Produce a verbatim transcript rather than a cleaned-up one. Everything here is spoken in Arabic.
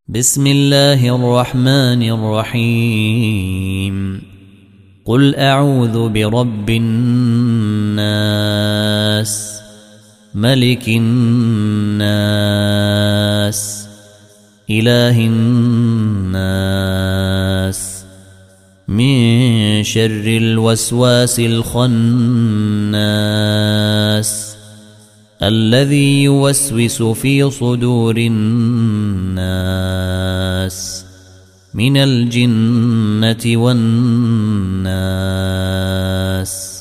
بسم الله الرحمن الرحيم قل أعوذ برب الناس ملك الناس إله الناس من شر الوسواس الخناس الذي يوسوس في صدور الناس من الجنة والناس.